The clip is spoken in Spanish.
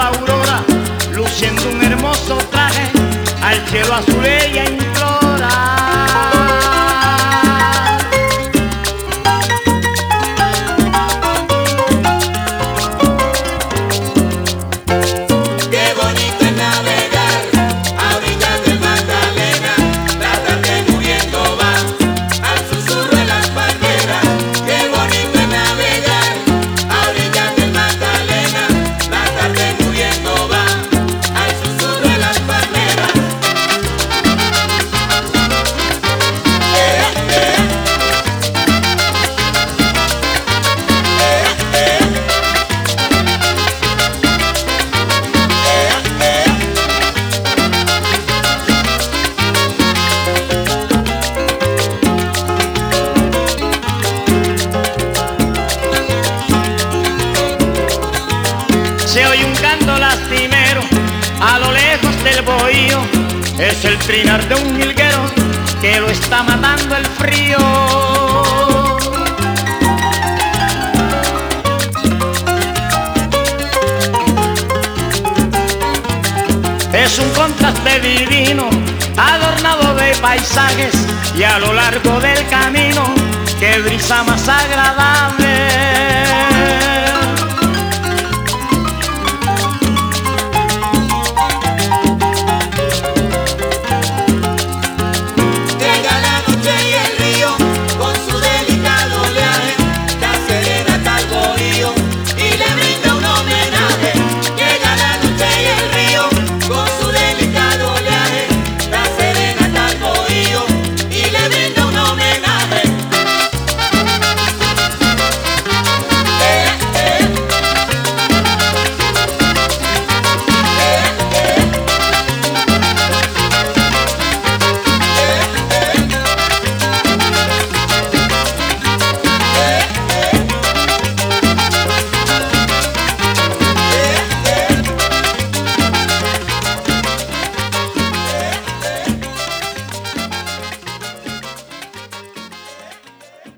la aurora, luciendo un hermoso traje, al cielo azul ella implora. Se oye un canto lastimero a lo lejos del bohío, es el trinar de un jilguero que lo está matando el frío. Es un contraste divino, adornado de paisajes, y a lo largo del camino, qué brisa más agradable.